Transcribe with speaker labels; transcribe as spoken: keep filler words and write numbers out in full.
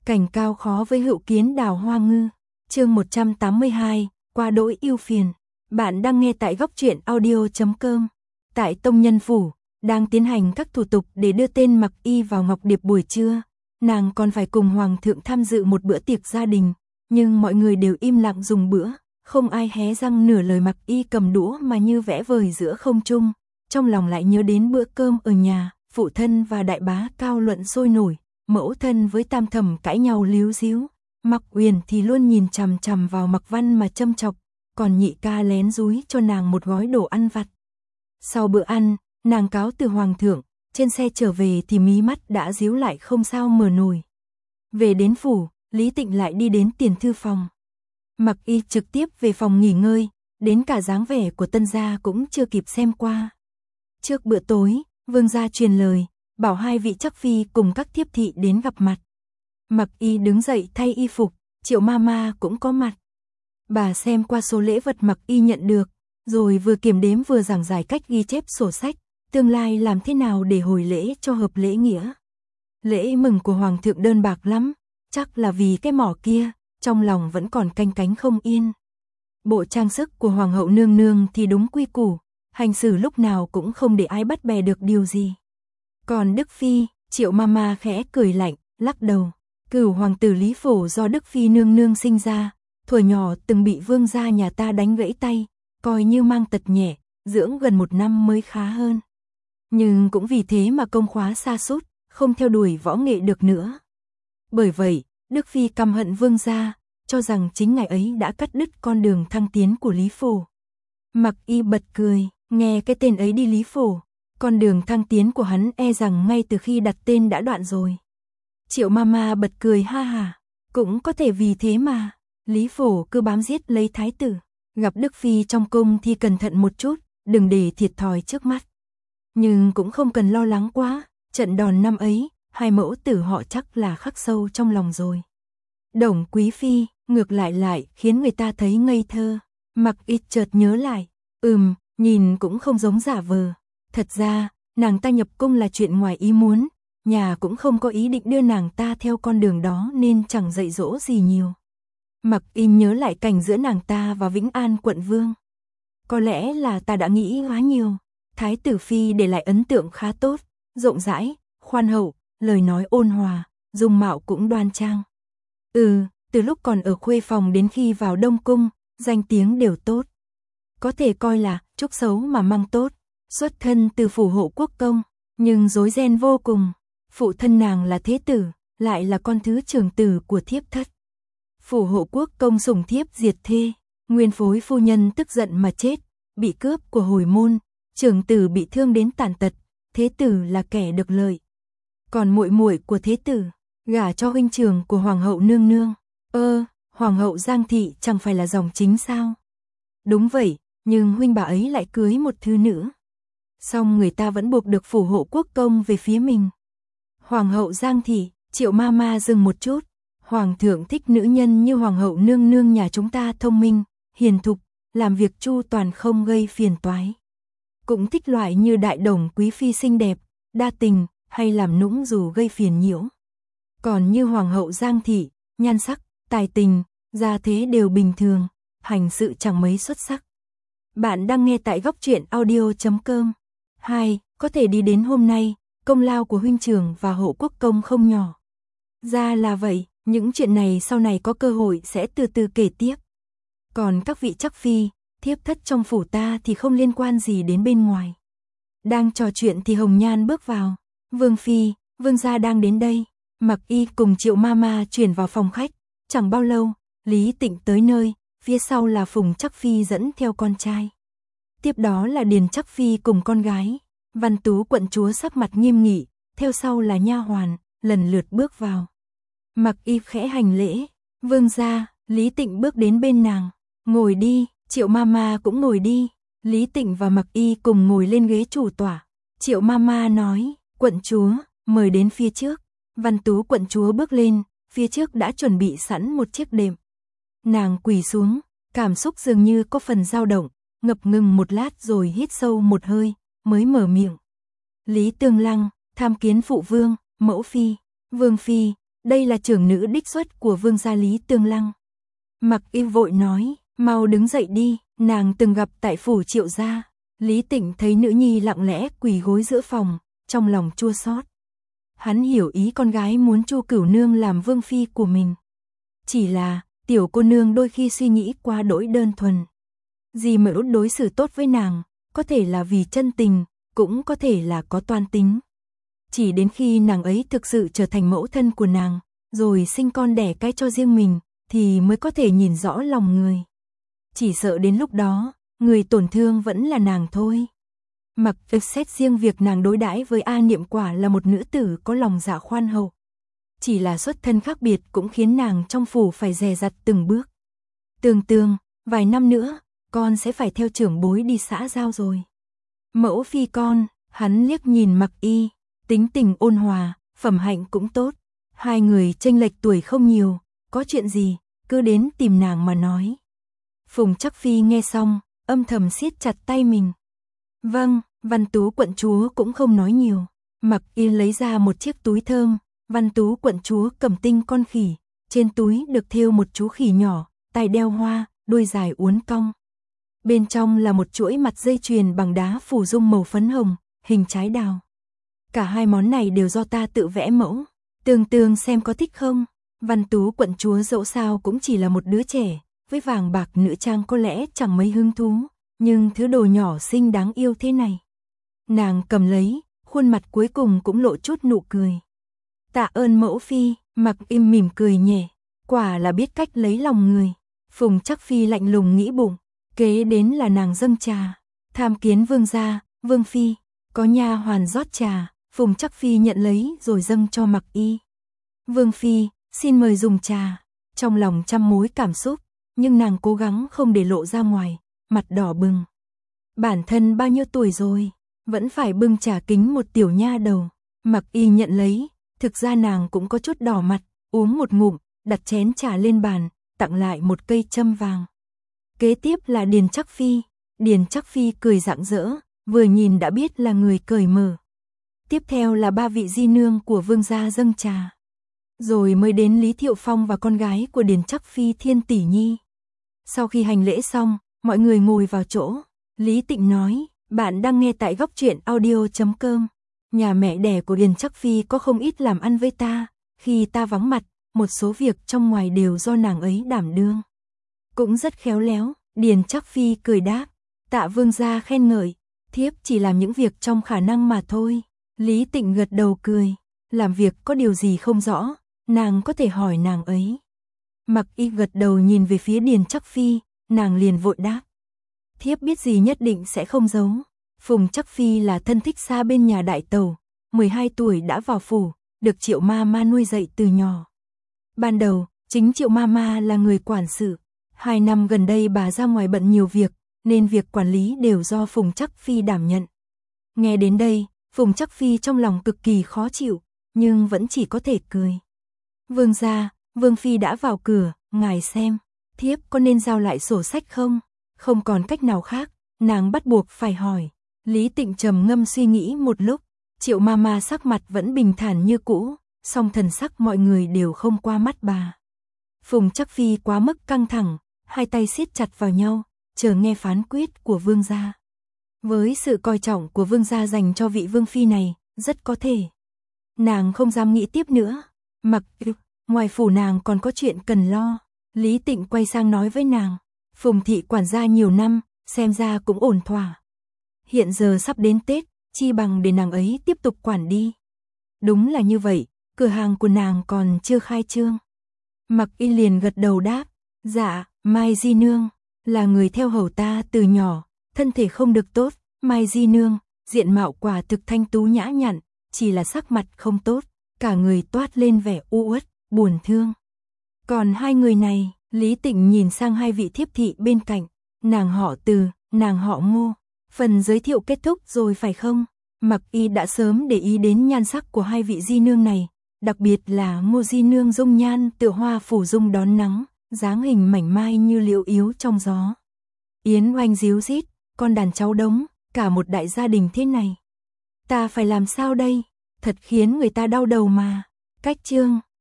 Speaker 1: Cảnh cao khó với hữu kiến đào hoa ngư. Chương một trăm tám mươi hai, qua đỗi ưu phiền. Bạn đang nghe tại góc truyện audio chấm com. Tại Tông Nhân Phủ, đang tiến hành các thủ tục để đưa tên Mặc Y vào Ngọc Điệp buổi trưa. Nàng còn phải cùng Hoàng thượng tham dự một bữa tiệc gia đình, nhưng mọi người đều im lặng dùng bữa, không ai hé răng nửa lời. Mặc Y cầm đũa mà như vẽ vời giữa không trung, trong lòng lại nhớ đến bữa cơm ở nhà, phụ thân và đại bá cao luận sôi nổi, mẫu thân với Tam Thẩm cãi nhau líu díu, Mặc Uyển thì luôn nhìn chằm chằm vào Mặc Văn mà châm chọc, còn nhị ca lén dúi cho nàng một gói đồ ăn vặt. Sau bữa ăn, nàng cáo từ Hoàng thượng, trên xe trở về thì mí mắt đã díu lại không sao mở nổi. Về đến phủ, Lý Tịnh lại đi đến tiền thư phòng. Mặc Y trực tiếp về phòng nghỉ ngơi, đến cả dáng vẻ của tân gia cũng chưa kịp xem qua. Trước bữa tối, vương gia truyền lời, bảo hai vị chắc phi cùng các thiếp thị đến gặp mặt. Mặc Y đứng dậy thay y phục, Triệu Mama cũng có mặt. Bà xem qua số lễ vật Mặc Y nhận được, rồi vừa kiểm đếm vừa giảng giải cách ghi chép sổ sách, tương lai làm thế nào để hồi lễ cho hợp lễ nghĩa. Lễ mừng của Hoàng thượng đơn bạc lắm, chắc là vì cái mỏ kia, trong lòng vẫn còn canh cánh không yên. Bộ trang sức của Hoàng hậu nương nương thì đúng quy củ, hành xử lúc nào cũng không để ai bắt bè được điều gì. Còn Đức Phi, Triệu Mama khẽ cười lạnh, lắc đầu. Cửu hoàng tử Lý Phổ do Đức Phi nương nương sinh ra, thuở nhỏ từng bị vương gia nhà ta đánh gãy tay, coi như mang tật nhẹ, dưỡng gần một năm mới khá hơn. Nhưng cũng vì thế mà công khóa sa sút, không theo đuổi võ nghệ được nữa. Bởi vậy, Đức Phi căm hận vương gia, cho rằng chính ngài ấy đã cắt đứt con đường thăng tiến của Lý Phổ. Mặc Y bật cười, nghe cái tên ấy đi Lý Phổ, con đường thăng tiến của hắn e rằng ngay từ khi đặt tên đã đoạn rồi. Triệu Mama bật cười ha ha, cũng có thể vì thế mà, Lý Phổ cứ bám giết lấy thái tử, gặp Đức Phi trong cung thì cẩn thận một chút, đừng để thiệt thòi trước mắt. Nhưng cũng không cần lo lắng quá, trận đòn năm ấy, hai mẫu tử họ chắc là khắc sâu trong lòng rồi. Đồng Quý Phi, ngược lại lại khiến người ta thấy ngây thơ. Mặc Y chợt nhớ lại, ừm, nhìn cũng không giống giả vờ. Thật ra, nàng ta nhập cung là chuyện ngoài ý muốn, nhà cũng không có ý định đưa nàng ta theo con đường đó nên chẳng dạy dỗ gì nhiều. Mặc Y nhớ lại cảnh giữa nàng ta và Vĩnh An quận vương. Có lẽ là ta đã nghĩ quá nhiều. Thái tử Phi để lại ấn tượng khá tốt, rộng rãi, khoan hậu, lời nói ôn hòa, dung mạo cũng đoan trang. Ừ, từ lúc còn ở khuê phòng đến khi vào Đông Cung, danh tiếng đều tốt. Có thể coi là chúc xấu mà mang tốt, xuất thân từ phủ hộ quốc công, nhưng rối ren vô cùng. Phụ thân nàng là thế tử, lại là con thứ trưởng tử của thiếp thất. Phủ hộ quốc công sủng thiếp diệt thê, nguyên phối phu nhân tức giận mà chết, bị cướp của hồi môn, trưởng tử bị thương đến tàn tật, thế tử là kẻ được lợi. Còn muội muội của thế tử, gả cho huynh trưởng của hoàng hậu nương nương. Ơ, hoàng hậu Giang thị chẳng phải là dòng chính sao? Đúng vậy, nhưng huynh bà ấy lại cưới một thư nữ. Xong người ta vẫn buộc được phủ hộ quốc công về phía mình. Hoàng hậu Giang thị, Triệu Mama dừng một chút. Hoàng thượng thích nữ nhân như hoàng hậu nương nương nhà chúng ta thông minh, hiền thục, làm việc chu toàn không gây phiền toái. Cũng thích loại như đại đồng quý phi xinh đẹp, đa tình, hay làm nũng dù gây phiền nhiễu. Còn như hoàng hậu Giang thị, nhan sắc, tài tình, gia thế đều bình thường, hành sự chẳng mấy xuất sắc. Bạn đang nghe tại góc truyện audio chấm com. Hai, có thể đi đến hôm nay, công lao của huynh trưởng và hộ quốc công không nhỏ. Ra là vậy, những chuyện này sau này có cơ hội sẽ từ từ kể tiếp. Còn các vị chắc phi, thiếp thất trong phủ ta thì không liên quan gì đến bên ngoài. Đang trò chuyện thì Hồng Nhan bước vào. Vương Phi, vương gia đang đến đây. Mặc Y cùng Triệu Mama chuyển vào phòng khách. Chẳng bao lâu, Lý Tịnh tới nơi, phía sau là Phùng Chắc Phi dẫn theo con trai. Tiếp đó là Điền Chắc Phi cùng con gái. Văn Tú quận chúa sắc mặt nghiêm nghị, theo sau là nha hoàn, lần lượt bước vào. Mặc Y khẽ hành lễ, vương gia. Lý Tịnh bước đến bên nàng, ngồi đi. Triệu Mama cũng ngồi đi. Lý Tịnh và Mặc Y cùng ngồi lên ghế chủ tọa. Triệu Mama nói, quận chúa, mời đến phía trước. Văn Tú quận chúa bước lên, phía trước đã chuẩn bị sẵn một chiếc đệm. Nàng quỳ xuống, cảm xúc dường như có phần dao động, ngập ngừng một lát rồi hít sâu một hơi, mới mở miệng. Lý Tương Lăng, tham kiến phụ vương, mẫu phi, vương phi, đây là trưởng nữ đích xuất của vương gia Lý Tương Lăng. Mặc Y vội nói, mau đứng dậy đi, nàng từng gặp tại phủ Triệu gia. Lý Tịnh thấy nữ nhi lặng lẽ quỳ gối giữa phòng, trong lòng chua xót. Hắn hiểu ý con gái muốn Chu Cửu Nương làm vương phi của mình. Chỉ là, tiểu cô nương đôi khi suy nghĩ quá đỗi đơn thuần. Dì Mẫu đối xử tốt với nàng, có thể là vì chân tình, cũng có thể là có toan tính. Chỉ đến khi nàng ấy thực sự trở thành mẫu thân của nàng, rồi sinh con đẻ cái cho riêng mình, thì mới có thể nhìn rõ lòng người. Chỉ sợ đến lúc đó, người tổn thương vẫn là nàng thôi. Mặc Ức xét riêng việc nàng đối đãi với A Niệm quả là một nữ tử có lòng dạ khoan hậu. Chỉ là xuất thân khác biệt cũng khiến nàng trong phủ phải dè dặt từng bước. Tường Tường, vài năm nữa, con sẽ phải theo trưởng bối đi xã giao rồi. Mẫu phi con, hắn liếc nhìn Mặc Y, tính tình ôn hòa, phẩm hạnh cũng tốt. Hai người chênh lệch tuổi không nhiều, có chuyện gì, cứ đến tìm nàng mà nói. Phùng Trắc Phi nghe xong, âm thầm siết chặt tay mình. Vâng, Văn Tú quận chúa cũng không nói nhiều. Mặc Y lấy ra một chiếc túi thơm, Văn Tú quận chúa cầm tinh con khỉ, trên túi được thêu một chú khỉ nhỏ, tai đeo hoa, đuôi dài uốn cong. Bên trong là một chuỗi mặt dây chuyền bằng đá phủ dung màu phấn hồng, hình trái đào. Cả hai món này đều do ta tự vẽ mẫu. Tường Tường xem có thích không? Văn Tú quận chúa dẫu sao cũng chỉ là một đứa trẻ, với vàng bạc nữ trang có lẽ chẳng mấy hứng thú, nhưng thứ đồ nhỏ xinh đáng yêu thế này. Nàng cầm lấy, khuôn mặt cuối cùng cũng lộ chút nụ cười. Tạ ơn mẫu phi, Mặc Im mỉm cười nhẹ, quả là biết cách lấy lòng người. Phùng Trắc Phi lạnh lùng nghĩ bụng, kế đến là nàng dâng trà. Tham kiến vương gia, vương phi, có nha hoàn rót trà, Phùng Trắc Phi nhận lấy rồi dâng cho Mặc Y. Vương phi, xin mời dùng trà. Trong lòng trăm mối cảm xúc, nhưng nàng cố gắng không để lộ ra ngoài, mặt đỏ bừng. Bản thân bao nhiêu tuổi rồi, vẫn phải bưng trà kính một tiểu nha đầu. Mặc Y nhận lấy, thực ra nàng cũng có chút đỏ mặt, uống một ngụm, đặt chén trà lên bàn, tặng lại một cây châm vàng. Kế tiếp là Điền Trắc Phi. Điền Trắc Phi cười rạng rỡ, vừa nhìn đã biết là người cởi mở. Tiếp theo là ba vị di nương của vương gia dâng trà. Rồi mới đến Lý Thiệu Phong và con gái của Điền Trắc Phi Thiên Tỷ Nhi. Sau khi hành lễ xong, mọi người ngồi vào chỗ. Lý Tịnh nói, bạn đang nghe tại góc truyện audio chấm com. Nhà mẹ đẻ của Điền Trắc Phi có không ít làm ăn với ta, khi ta vắng mặt, một số việc trong ngoài đều do nàng ấy đảm đương. Cũng rất khéo léo, Điền Trắc Phi cười đáp, tạ vương gia khen ngợi, thiếp chỉ làm những việc trong khả năng mà thôi. Lý Tịnh gật đầu cười, làm việc có điều gì không rõ, nàng có thể hỏi nàng ấy. Mặc Y gật đầu nhìn về phía Điền Trắc Phi, nàng liền vội đáp. Thiếp biết gì nhất định sẽ không giấu. Phùng Trắc Phi là thân thích xa bên nhà đại tàu, mười hai tuổi đã vào phủ, được Triệu ma ma nuôi dạy từ nhỏ. Ban đầu, chính Triệu ma ma là người quản sự. Hai năm gần đây bà ra ngoài bận nhiều việc, nên việc quản lý đều do Phùng Trắc Phi đảm nhận. Nghe đến đây, Phùng Trắc Phi trong lòng cực kỳ khó chịu, nhưng vẫn chỉ có thể cười. Vương gia, Vương phi đã vào cửa, ngài xem, thiếp có nên giao lại sổ sách không? Không còn cách nào khác, nàng bắt buộc phải hỏi. Lý Tịnh trầm ngâm suy nghĩ một lúc, Triệu ma ma sắc mặt vẫn bình thản như cũ, song thần sắc mọi người đều không qua mắt bà. Phùng Trắc Phi quá mức căng thẳng, hai tay siết chặt vào nhau, chờ nghe phán quyết của vương gia. Với sự coi trọng của vương gia dành cho vị vương phi này, rất có thể. Nàng không dám nghĩ tiếp nữa. Mặc ư, ngoài phủ nàng còn có chuyện cần lo. Lý Tịnh quay sang nói với nàng. Phùng thị quản gia nhiều năm, xem ra cũng ổn thỏa. Hiện giờ sắp đến Tết, chi bằng để nàng ấy tiếp tục quản đi. Đúng là như vậy, cửa hàng của nàng còn chưa khai trương. Mặc Y liền gật đầu đáp. Dạ, Mai Di Nương, là người theo hầu ta từ nhỏ, thân thể không được tốt. Mai Di Nương, diện mạo quả thực thanh tú nhã nhặn, chỉ là sắc mặt không tốt, cả người toát lên vẻ u uất, buồn thương. Còn hai người này, Lý Tịnh nhìn sang hai vị thiếp thị bên cạnh, nàng họ Từ, nàng họ Ngô. Phần giới thiệu kết thúc rồi phải không? Mặc Y đã sớm để ý đến nhan sắc của hai vị di nương này, đặc biệt là Ngô di nương dung nhan tựa hoa phủ dung đón nắng, dáng hình mảnh mai như liễu yếu trong gió. Yến oanh díu rít, con đàn cháu đống, cả một đại gia đình thế này. Ta phải làm sao đây? Thật khiến người ta đau đầu mà. Cách chương